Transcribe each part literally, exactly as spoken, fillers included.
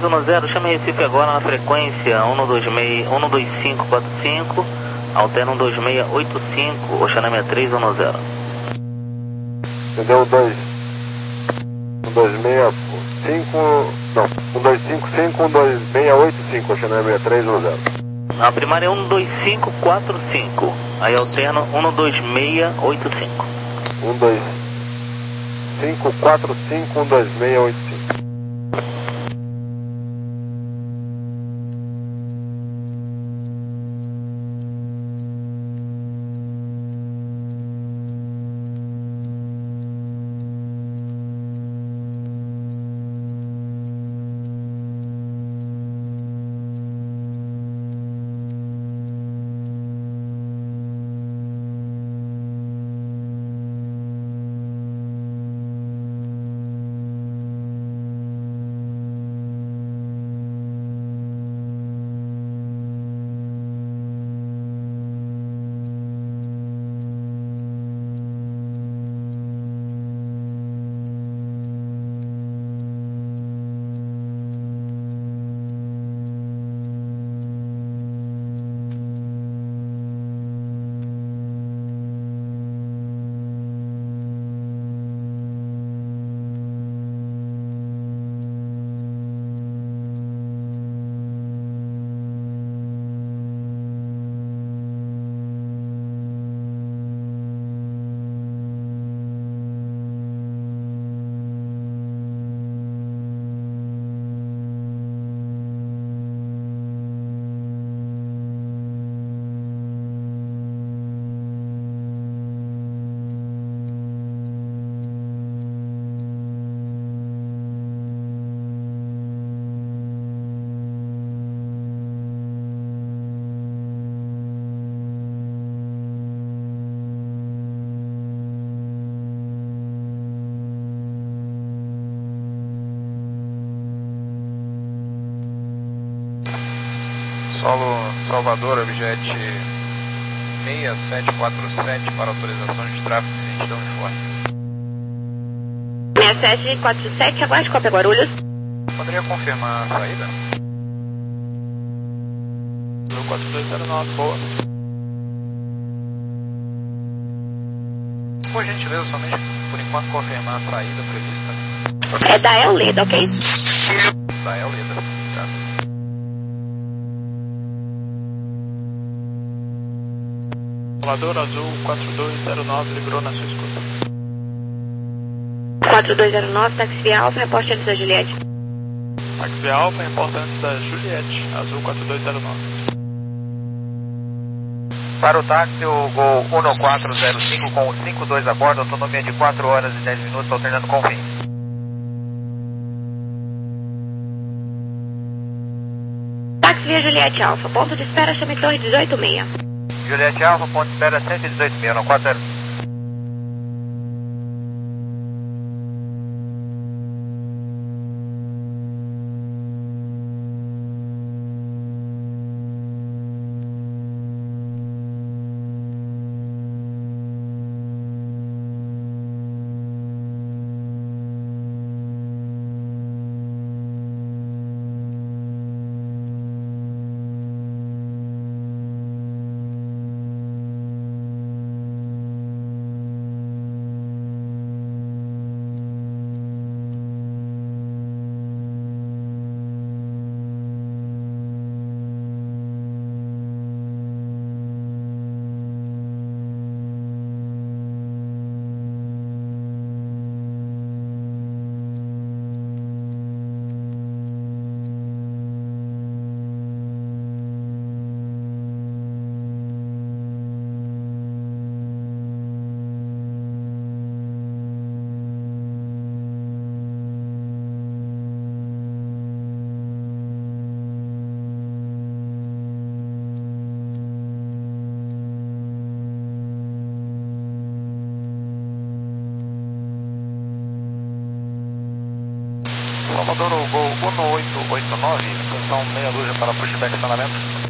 um zero, chame Recife agora na frequência um dois seis, um dois cinco quatro cinco, alterna um dois seis oito cinco, Oxaná sessenta e três um zero. Entendeu? um dois seis cinco, não, um dois cinco cinco, um dois seis oito cinco, Oxaná sessenta e três um zero. A primária é um dois cinco quatro cinco, aí alterna um dois seis oito cinco. um dois cinco quatro cinco, um dois seis oito cinco. Solo Salvador, objet seis sete quatro sete para autorização de tráfego seguinte da Uniforme. seis sete quatro sete, aguarde cópia Guarulhos. Poderia confirmar a saída? quatro dois zero nove, boa. Por gentileza, somente por enquanto confirmar a saída prevista. É da Eleda, ok? Da Eleda, tá. Salvador Azul quatro dois zero nove, livrou na sua escuta. quatro dois zero nove, táxi via Alfa, reporte antes da Juliette. Táxi via Alfa, reporte antes da Juliette, Azul quatro dois zero nove. Para o táxi, o Gol um quatro zero cinco com o cinco dois a bordo, autonomia de quatro horas e dez minutos, alternando com fim. Táxi via Juliette Alfa, ponto de espera, chame Torre dezoito seis. Juliette Alfa, ponto de espera cento e dezoito mil, um quatro zero. Salvador, o Gol um oito oito nove, posição meia dúzia para pushback estacionamento.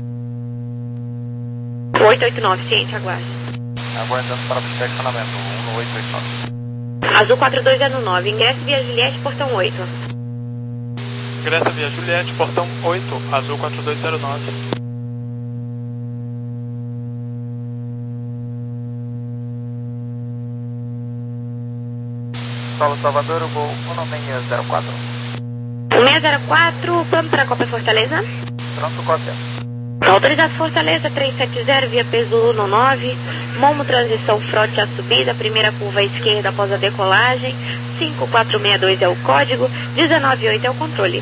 oito oito nove, ciente, aguarde. Aguardando para pushback estacionamento, um oito oito nove. Azul quatro dois zero nove, ingresso via Juliette, portão oito. Ingressa via Juliette, portão oito, azul quatro dois zero nove. Solo Salvador, o gol um seis zero quatro. um seis zero quatro, plano para a Copa Fortaleza. Pronto, cópia. Autorizado Fortaleza três sete zero, via peso um nove, Momo transição fronte à subida, primeira curva à esquerda após a decolagem, cinco quatro seis dois é o código, dezenove oito é o controle.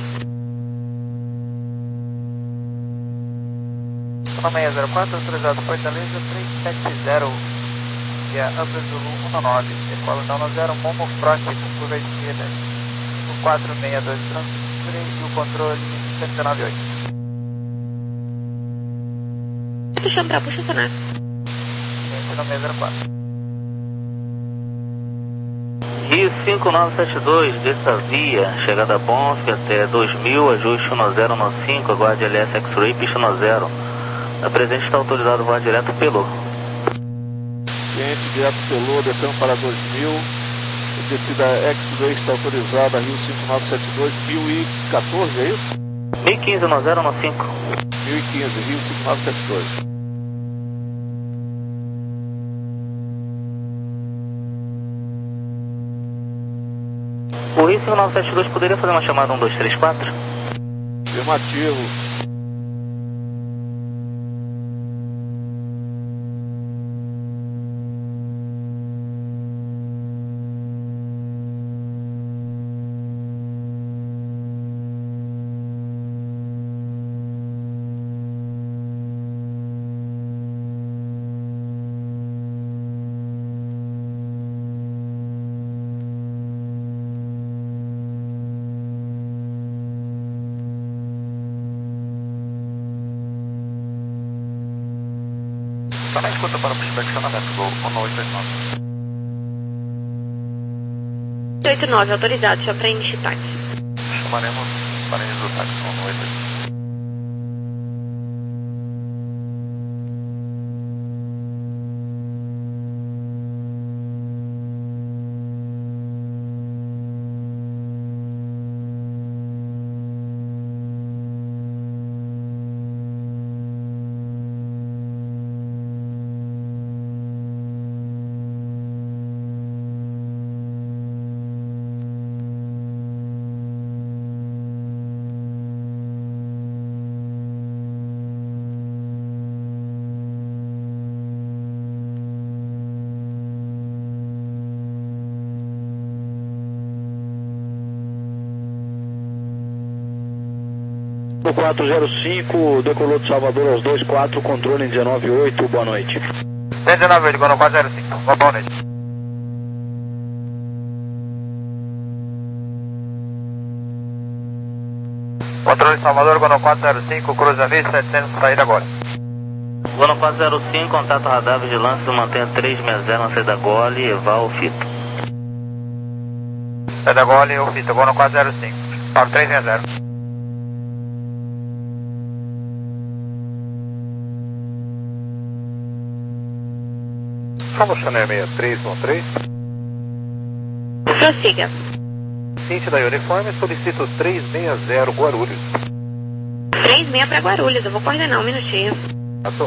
um seis zero quatro, autorizado Fortaleza três sete zero, via Upper Zulu um nove, decola não zero, Momo fronte com curva à esquerda, cinco quatro seis dois transfere e o controle cento e dezenove oito. Puxando para puxa sonar. um seis zero quatro. Rio cinco nove sete dois, dessa via, chegada a Bonf até dois mil, ajuste um zero um cinco, aguarde L S X-Ray, pista um zero. A presente está autorizado voar direto pelo. Cliente direto pelo, descendo para dois mil, descida X-Ray está autorizada, Rio cinco nove sete dois, mil e quatorze, é isso? mil e quinze, um zero um cinco. mil e quinze, Rio cinco nove sete dois. O Rio cinco nove sete dois poderia fazer uma chamada um dois três quatro? Afirmativo. Só na escuta para o inspecionamento, gol um oito oito nove. oito nove, autorizado, já para início táxi. Chamaremos para início do táxi um oito oito nove. quatro zero cinco, decolou de Salvador aos dois quatro, controle em dezenove oito, boa noite. dezenove oito, Gono quatro zero cinco, boa noite. Controle Salvador, Gono quatro zero cinco, cruzamento setecentos, saída agora. Gono quatro zero cinco, contato radar, vigilância, mantenha três seis zero na saída Gole, Eval, Fito. Saída Gole, o Fito, Gono quatro zero cinco, para três seis zero. Fala Chanel sessenta e três um três. Prossiga. Cinti da Uniforme, solicito trezentos e sessenta Guarulhos. três seis para Guarulhos, eu vou coordenar um minutinho. Passou.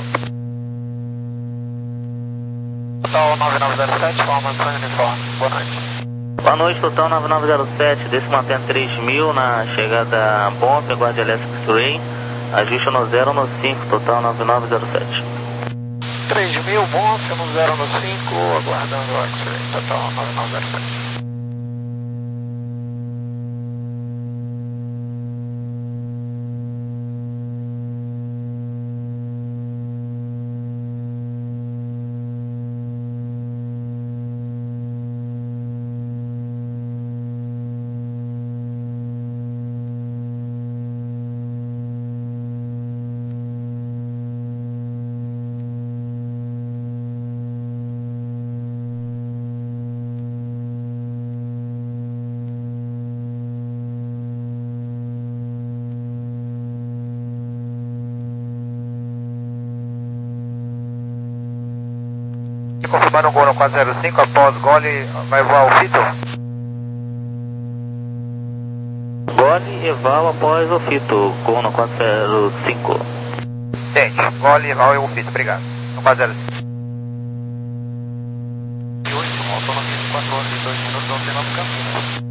Total nove nove zero sete, formação uniforme. Boa noite. Boa noite, total nove nove zero sete, desse mantenha três mil na chegada Bonf, aguarde L S X-Ray, ajuste um zero um cinco, total nove nove zero sete. três mil, Bonf, um zero um cinco, aguardando o X-Ray, total nove nove zero sete. Confirmando o Gono quatro zero cinco, após Gole, vai voar o Fito? Gole Vole, Eval após o Fito, Gol no quatro zero cinco. Tente, Vole, Eval e o Fito, obrigado. No quatro zero cinco. Autonomia de quatro horas e dois minutos, Altenando Campinas.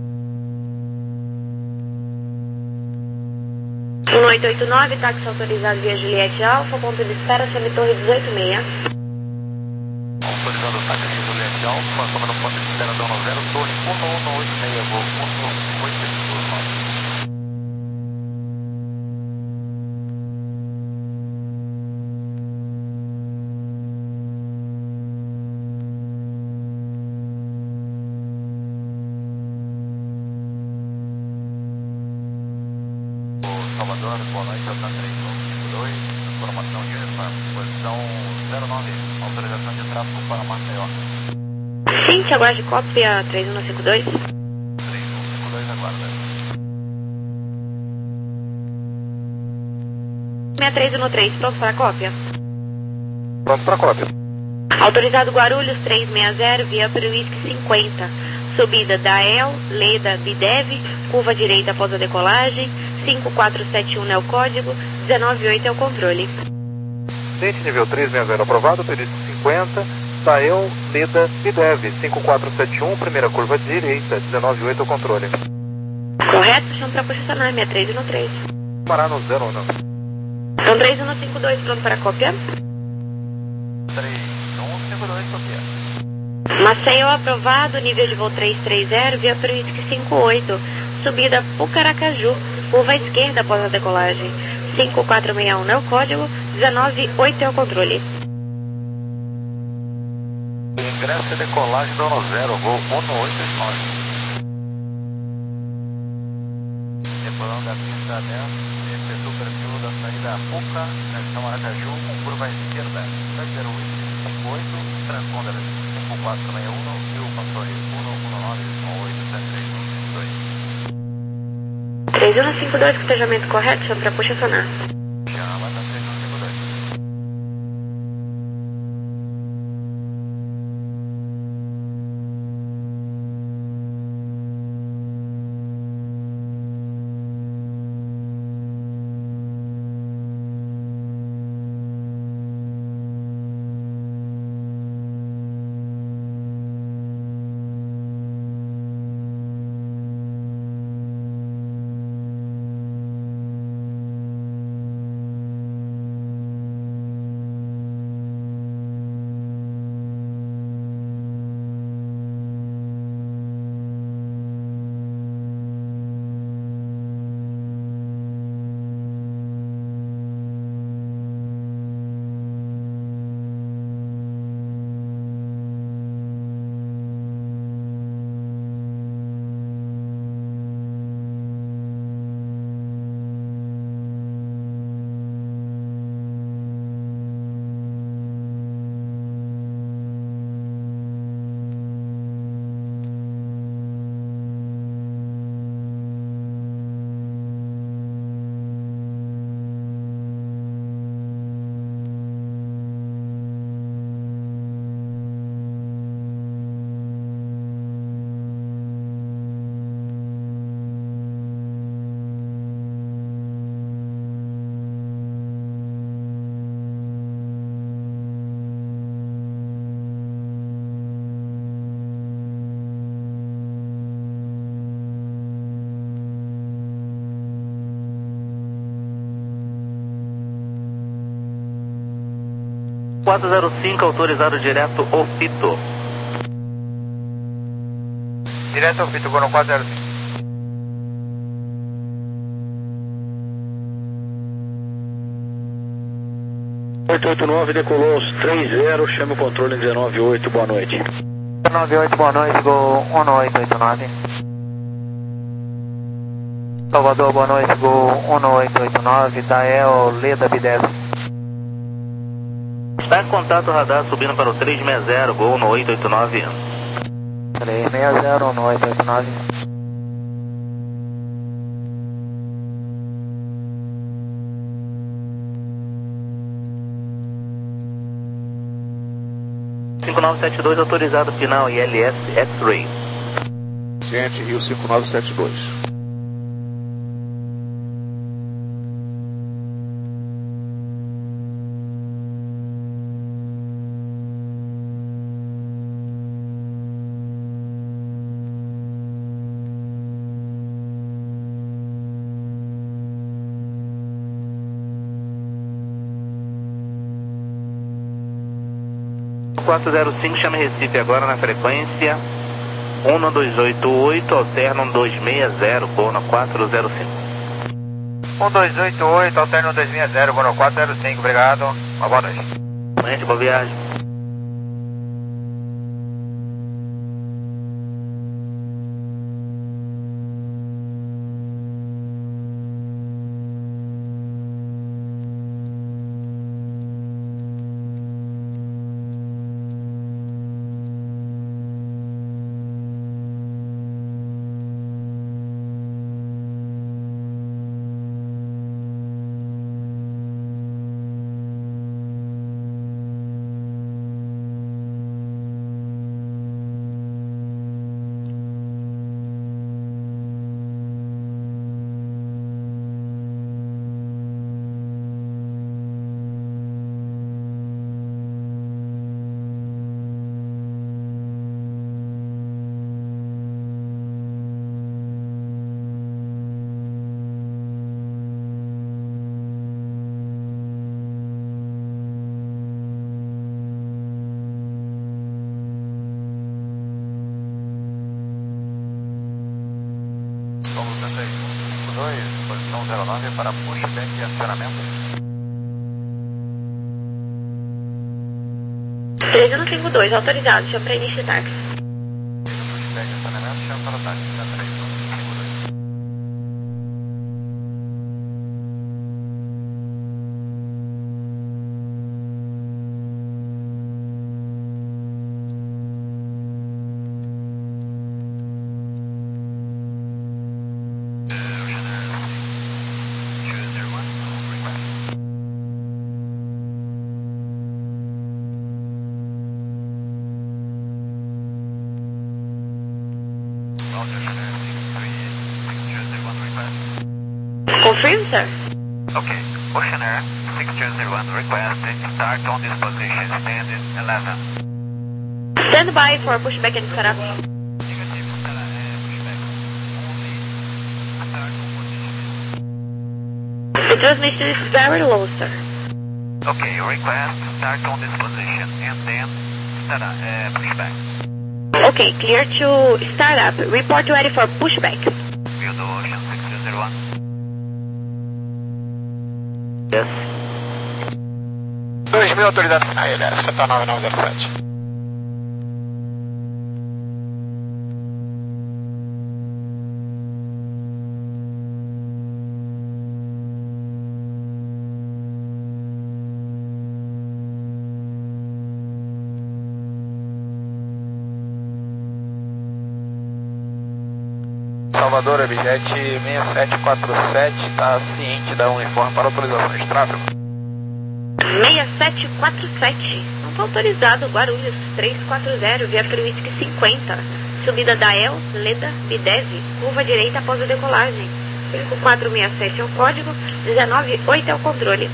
um oito oito nove, táxi autorizado via Juliette Alfa, ponto de espera, Semi Torre dezoito sessenta e seis. Autorizado o táxi Juliette Alfa, toma no ponto de espera da zero, Torre um um oito seis, voo um oito oito nove. Salvador, boa noite, Alta três um cinco dois, informação de uniforme, posição zero nove, autorização de tráfego para Maceió. Sim, aguarde cópia três um cinco dois. três um cinco dois, aguarda. seis três um três, pronto para cópia? Pronto para cópia. Autorizado Guarulhos três seis zero, via para o Whisky cinquenta. Subida da E L, Leda, Bidev, curva direita após a decolagem, cinco quatro sete um é o código, dezenove oito é o controle. Tente nível três seis zero aprovado, perícia cinquenta, Tael, Leda, Bidev, cinco quatro sete um, primeira curva direita, dezenove oito é o controle. Correto, chamo para posicionar, seis três um três. Parar no zero um. Então três um cinco dois, pronto para cópia? três um cinco dois, copia. Maceió aprovado, nível de voo três três zero, via para o Whisky cinquenta e oito, subida Pucaracaju, curva esquerda após a decolagem, cinco quatro seis um é o código, dezenove oito é o controle. Ingresso e decolagem da zero, voo um oito nove. Decolando a pista dez, efetua o perfil da saída Puca, direção Aracaju, com curva esquerda, Thunder Whisky cinquenta e oito, transponder cinco quatro seis um, Rio Controle um um nove, oito sete três um cinco dois. três um cinco dois, cotejamento correto, chamo para posicionar. Chama da três um cinco dois. quatro zero cinco, autorizado direto ao Fito. Direto ao Fito, Gol no quatro zero cinco. oito oito nove, decolou aos três zero, chame o controle em dezenove oito, boa noite. dezenove oito, boa noite, Gol um oito oito nove. Salvador, boa noite, Gol um oito oito nove, Tael, Leda, Bidev. Está em contato radar subindo para o três seis zero, Gol no oito oito nove. três seis zero, um oito oito nove. cinco nove sete dois, autorizado final I L S X-Ray. Gente, Rio cinco nove sete dois. quatro zero cinco, chame Recife agora na frequência um dois oito oito, alterno dois seis zero, Bono quatro zero cinco. um dois oito oito, alterno dois seis zero, Bono quatro zero cinco, obrigado. Uma boa noite. Gente, boa viagem. Posição zero nove para pushback e acionamento. três um cinco dois, autorizado, chama para início de táxi. Pushback e acionamento, chama para o táxi, três um cinco dois. Confirm, sir. Okay, Ocean Air six two zero one request, start on this position, stand eleven. Stand by for pushback and setup. Negativo, será, é, pushback. Only start on position. The transmission is very low, sir. Okay, request, start on this position, and then start, uh, pushback. Okay, clear to start up. Report ready for pushback. View do Ocean six two zero one. Yes. dois mil, autoridade final, L S, sete nove nove zero sete. Salvador, objet seis sete quatro sete, está ciente da uniforme para autorização de tráfego. seis sete quatro sete, não está autorizado, Guarulhos três quatro zero, via Whisky cinquenta, subida da El, Leda, Bidev, curva direita após a decolagem. cinco quatro seis sete é o código, dezenove oito é o controle.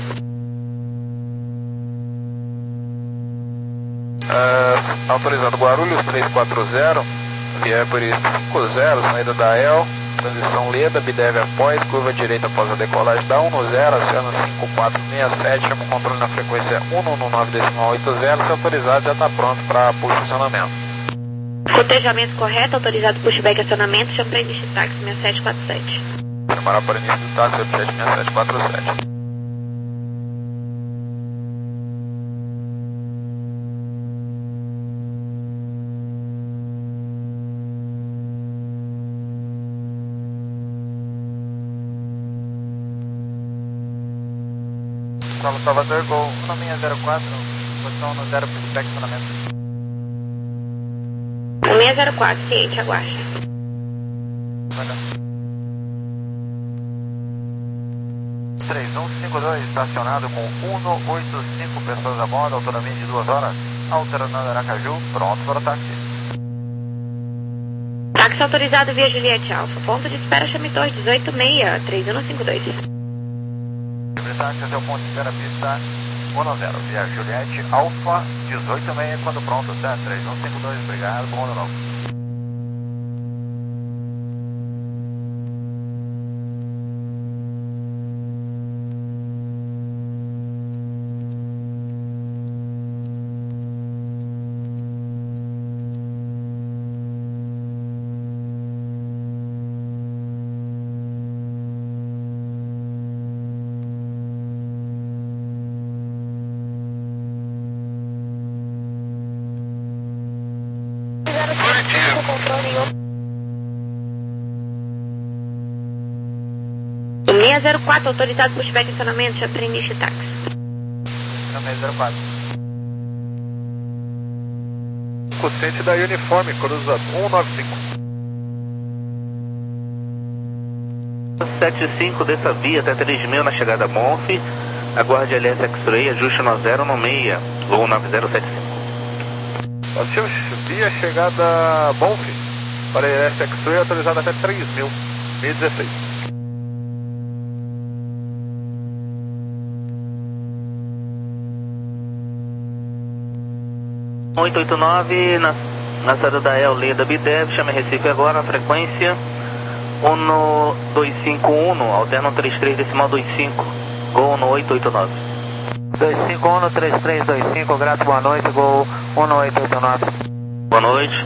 Uh, autorizado Guarulhos três quatro zero, via Whisky cinco zero, saída da El, transição Leda, Bidev após, curva direita após a decolagem da um zero, aciona cinco quatro seis sete, chama o controle na frequência um um nove decimal oito zero, se autorizado já está pronto para push acionamento. Cotejamento correto, autorizado pushback acionamento, chama para início de táxi seis sete quatro sete. Preparar para início do táxi, objet seis sete quatro sete. Solo Salvador, Gol um seis zero quatro, posição no zero, pushback acionamento. um seis zero quatro, ciente, aguarde. três um cinco dois, estacionado com um oito cinco pessoas a bordo, autonomia de duas horas, alternando Aracaju, pronto para o táxi. Táxi autorizado via Juliette Alfa, ponto de espera chame Torre dezoito seis, três um cinco dois. Táxi até o ponto de espera pista um zero, via Juliette Alfa dezoito seis, quando pronto, tá? três um cinco dois, obrigado, bom ano novo. seis zero quatro, autorizado pushback em estacionamento, já preenche táxi. seis zero quatro. Consciente da Uniforme, cruza cento e noventa e cinco. setenta e cinco, desça via até três mil na chegada Monf. Aguarde L S X-Ray, ajuste no zero no seis, voo nove zero sete cinco. Nós via chegada Bonf, para L S X-Ray autorizada até três mil, mil e dezesseis. oito oito nove, na, na saída da El Leda Bidev, chame Recife agora, frequência um dois cinco um, alterno três três decimal vinte e cinco, gol no oito oito nove. dois cinco um, três três dois cinco, grato, boa noite, gol um oito oito nove. Boa noite.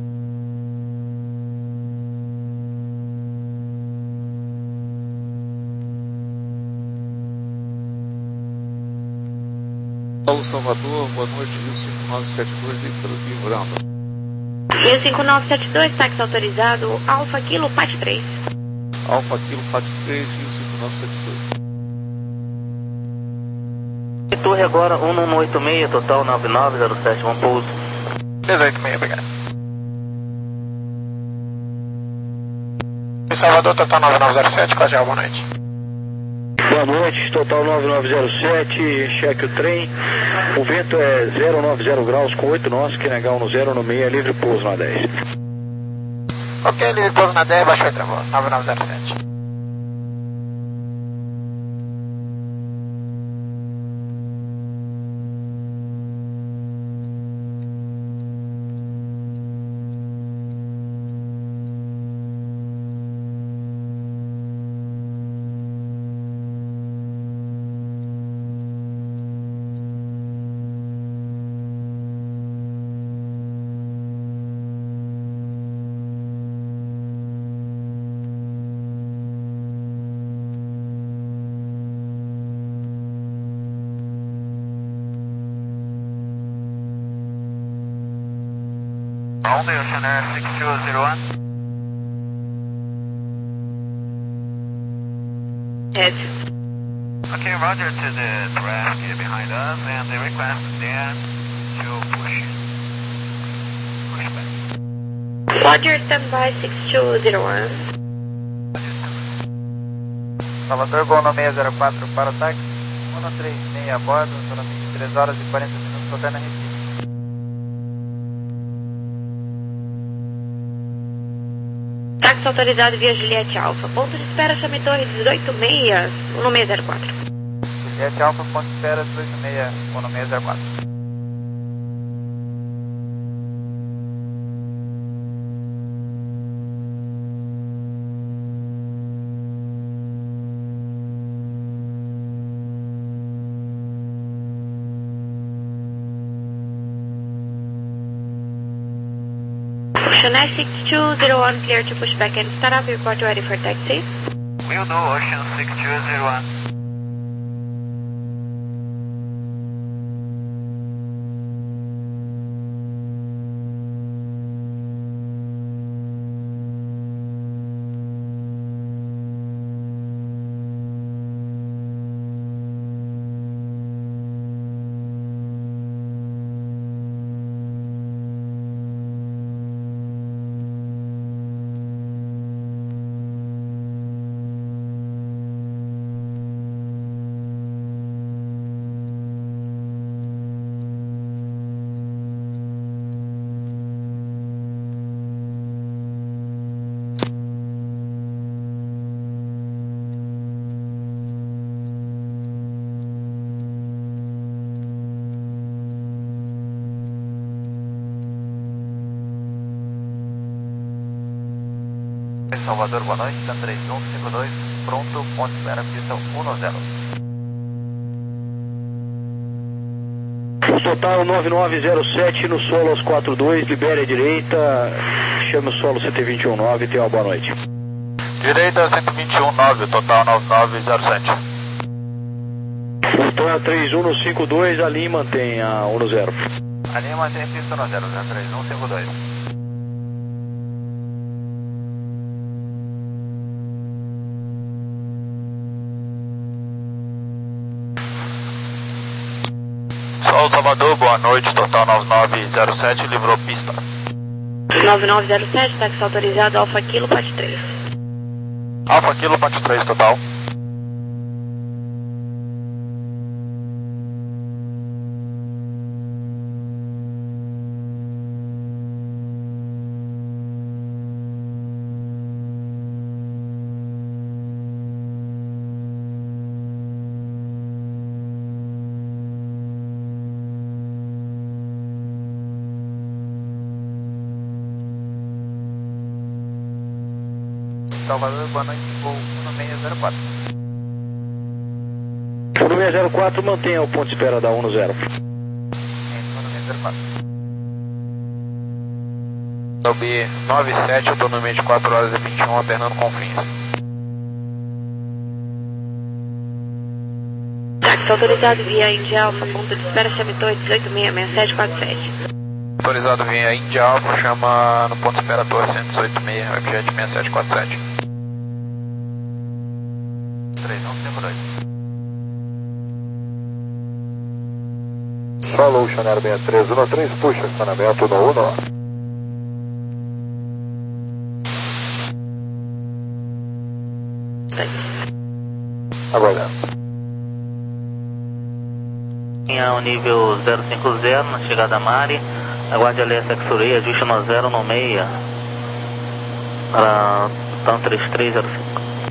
Paulo Salvador, boa noite, Rio cinco nove sete dois, livrando. Rio cinco nove sete dois, táxi autorizado, Alfa Kilo Pat três. Alfa Kilo Pat três, Rio cinco nove sete dois. Torre agora um um oito seis, total nove nove zero sete, vamos pouso. dezoito seis, obrigado. Em Salvador, total nove nove zero sete, Código, boa noite. Boa noite, total nove nove zero sete, cheque o trem. O vento é zero nove zero graus com oito nós, que negar no zero no meio, livre pouso na dez. Ok, livre pouso na dez, baixou e travou, nove nove zero sete. Only Ocean Air six two zero one. Yes. Okay, roger to the draft here behind us, and the request then to push, push back. Roger, standby six two zero one. Salvador, gol no seis zero quatro para o táxi, um três seis a bordo, somente três horas e quarenta minutos, tocar na Recife. Táxi autorizado via Juliette Alfa. Ponto de espera, chame Torre dezoito seis, no seis zero quatro. Juliette Alfa, ponto de espera dezoito seis, no seis zero quatro. Ocean Air six two zero one, clear to push back and start up, report ready for taxi. Will do, Ocean six two zero one. Salvador, boa noite, Tan três um cinco dois, pronto, ponte espera, pista um zero. Total nove nove zero sete no solo aos quatro dois, libere a direita, chame o solo C T dois um nove, tenha uma boa noite. Direita cento e vinte e um nove, total nove nove zero sete. Voltando três um no cinco dois, a linha mantém a um zero. A linha mantém a pista um zero, três um cinco dois. Sol Salvador, boa noite, total nove nove zero sete, livrou pista. nove nove zero sete, táxi autorizado, Alfa Kilo, Pat três. Alfa Kilo, Pat três, total. Salvador, boa noite, voo um seis zero quatro. um seis zero quatro, mantenha o ponto de espera da um no zero. um seis zero quatro. Sobe nove sete, autonomia de quatro horas e vinte e um, alternando com fins. Táxi autorizado via India Alfa, ponto de espera, chame Torre dezoito seis seis sete quatro sete. Autorizado via India Alfa, chama no ponto de espera Torre cento e dezoito seis, objeto seis sete quatro sete. três um cinco dois. Falou, Chanel seis três um três, puxa, estacionamento no um. Aguardando. Linha o nível zero cinco zero, na chegada a Mari. Aguarde L S X-Ray, ajuste no zero no meia. Para TAM três três zero cinco.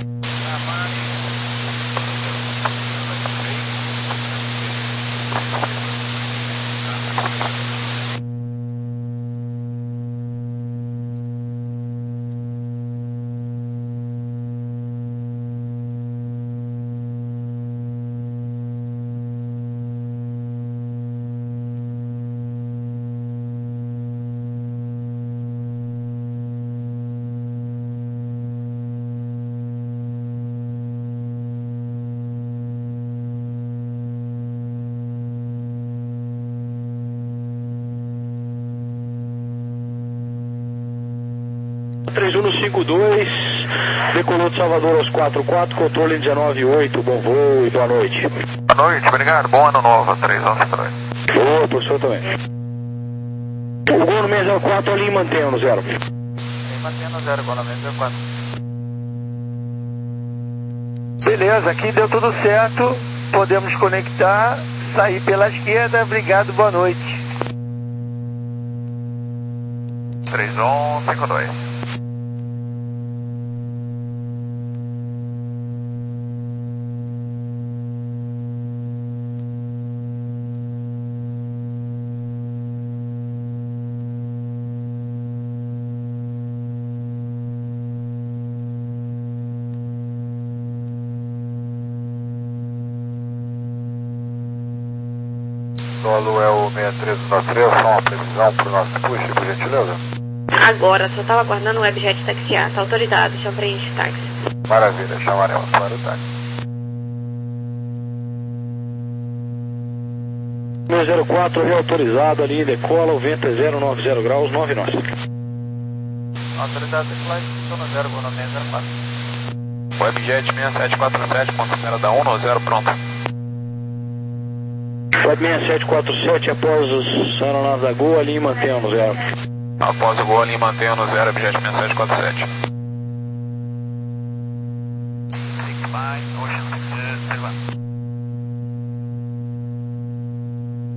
três um cinco dois, decolou de Salvador aos quatro quatro, controle dezenove oito, bom voo e boa noite. Boa noite, obrigado, bom ano novo, três um cinco dois. Boa, professor também. O gol no seis zero quatro ali, mantenha no zero. Mantenha no zero, gol no seis zero quatro. Beleza, aqui deu tudo certo, podemos conectar, sair pela esquerda, obrigado, boa noite. três um cinco dois. Solo é o seis três um três, só uma previsão para o nosso push, por gentileza. Agora, só estava aguardando o Webjet taxiar, está autorizado, chama preenche táxi. Maravilha, chamaremos para o táxi. seis zero quatro, reautorizado ali, decola, o vento é zero nove zero graus, nove nós. Autorizado, decolagem, estou no zero, gol no seis zero quatro. Webjet seis sete quatro sete, ponto de espera da um no zero, pronto. Web seis sete quatro sete, após os aeronaves da Gol ali, mantenha no zero. Após o gol ali, mantenha no zero, objeto seis sete quatro sete.